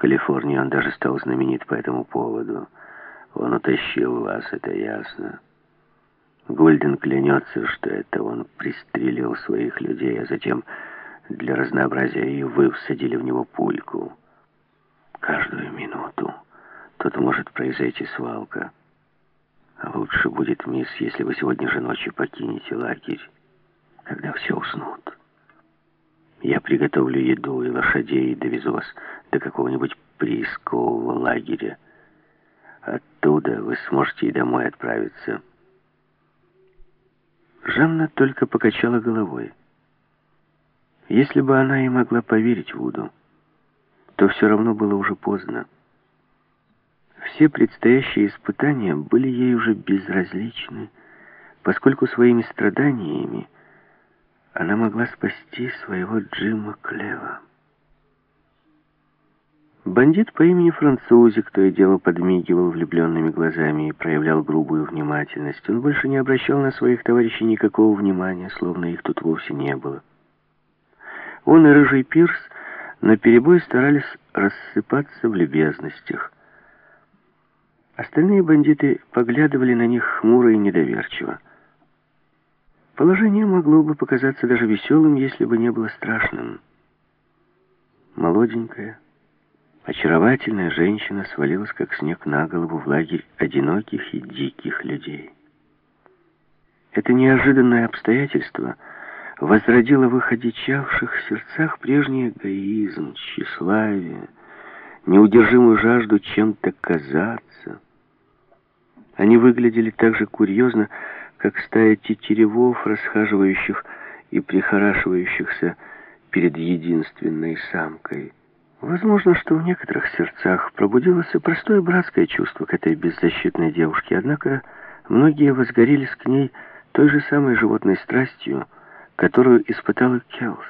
Калифорнии он даже стал знаменит по этому поводу. Он утащил вас, это ясно. Гульден клянется, что это он пристрелил своих людей, а затем для разнообразия и вы всадили в него пульку. Каждую минуту тут может произойти свалка. А лучше будет, мисс, если вы сегодня же ночью покинете лагерь, когда все уснут. Я приготовлю еду и лошадей и довезу вас до какого-нибудь приискового лагеря. Оттуда вы сможете и домой отправиться. Жанна только покачала головой. Если бы она и могла поверить Вуду, то все равно было уже поздно. Все предстоящие испытания были ей уже безразличны, поскольку своими страданиями она могла спасти своего Джима Клева. Бандит по имени Французик то и дело подмигивал влюбленными глазами и проявлял грубую внимательность. Он больше не обращал на своих товарищей никакого внимания, словно их тут вовсе не было. Он и рыжий Пирс наперебой старались рассыпаться в любезностях. Остальные бандиты поглядывали на них хмуро и недоверчиво. Положение могло бы показаться даже веселым, если бы не было страшным. Молоденькая, очаровательная женщина свалилась, как снег на голову, в лагерь одиноких и диких людей. Это неожиданное обстоятельство возродило в их одичавших сердцах прежний эгоизм, тщеславие, неудержимую жажду чем-то казаться. Они выглядели так же курьезно, как стая тетеревов, расхаживающих и прихорашивающихся перед единственной самкой. Возможно, что в некоторых сердцах пробудилось и простое братское чувство к этой беззащитной девушке, однако многие возгорелись к ней той же самой животной страстью, которую испытала Келс.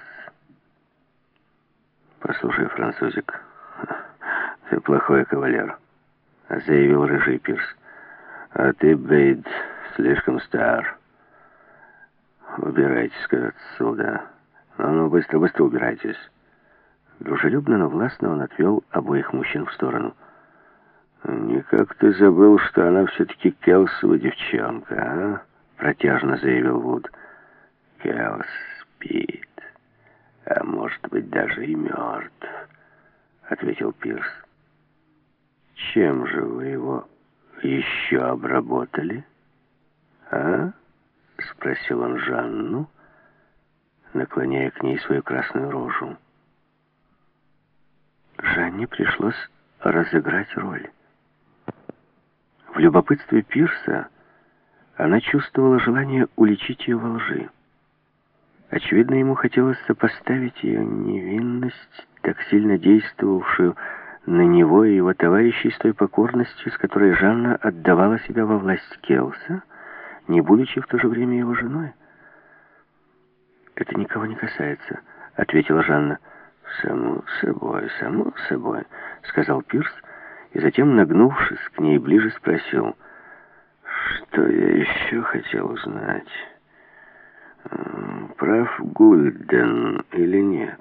«Послушай, французик, ты плохой кавалер», — заявил рыжий Пирс. «А ты, Бейд, слишком стар. Убирайтесь-ка отсюда. Ну, быстро убирайтесь». Дружелюбно, но властно он отвел обоих мужчин в сторону. «Никак ты забыл, что она все-таки Келсова девчонка, а?» — протяжно заявил Вуд. «Келс спит, а может быть даже и мертв», — ответил Пирс. «Чем же вы его еще обработали, а?» — спросил он Жанну, наклоняя к ней свою красную рожу. Жанне пришлось разыграть роль. В любопытстве Пирса она чувствовала желание уличить ее во лжи. Очевидно, ему хотелось сопоставить ее невинность, так сильно действовавшую на него и его товарищей, с той покорностью, с которой Жанна отдавала себя во власть Келса, не будучи в то же время его женой. «Это никого не касается», — ответила Жанна. «Само собой», — сказал Пирс, и затем, нагнувшись к ней ближе, спросил: «Что я еще хотел узнать? Прав Гульден или нет?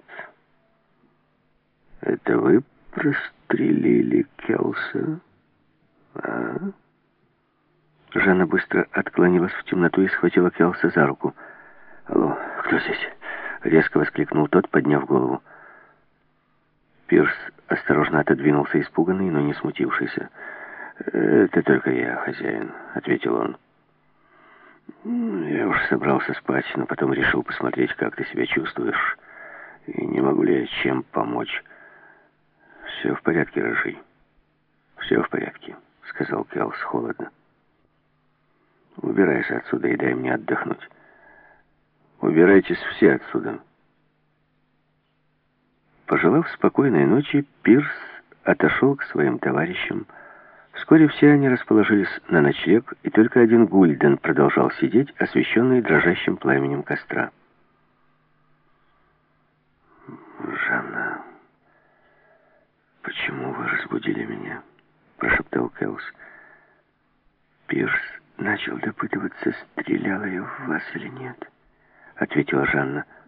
Это вы прострелили Келса, а?» Жанна быстро отклонилась в темноту и схватила Келса за руку. «Алло, кто здесь?» — резко воскликнул тот, подняв голову. Пирс осторожно отодвинулся, испуганный, но не смутившийся. «Это только я, хозяин», — ответил он. «Я уж собрался спать, но потом решил посмотреть, как ты себя чувствуешь, и не могу ли я чем помочь». «Все в порядке, рыжий. Все в порядке», — сказал Келс холодно. «Убирайся отсюда и дай мне отдохнуть. Убирайтесь все отсюда». Пожелав спокойной ночи, Пирс отошел к своим товарищам. Вскоре все они расположились на ночлег, и только один Гульден продолжал сидеть, освещенный дрожащим пламенем костра. «Жанна, почему вы разбудили меня?» — прошептал Келс. «Пирс начал допытываться, стреляла я в вас или нет», — ответила Жанна.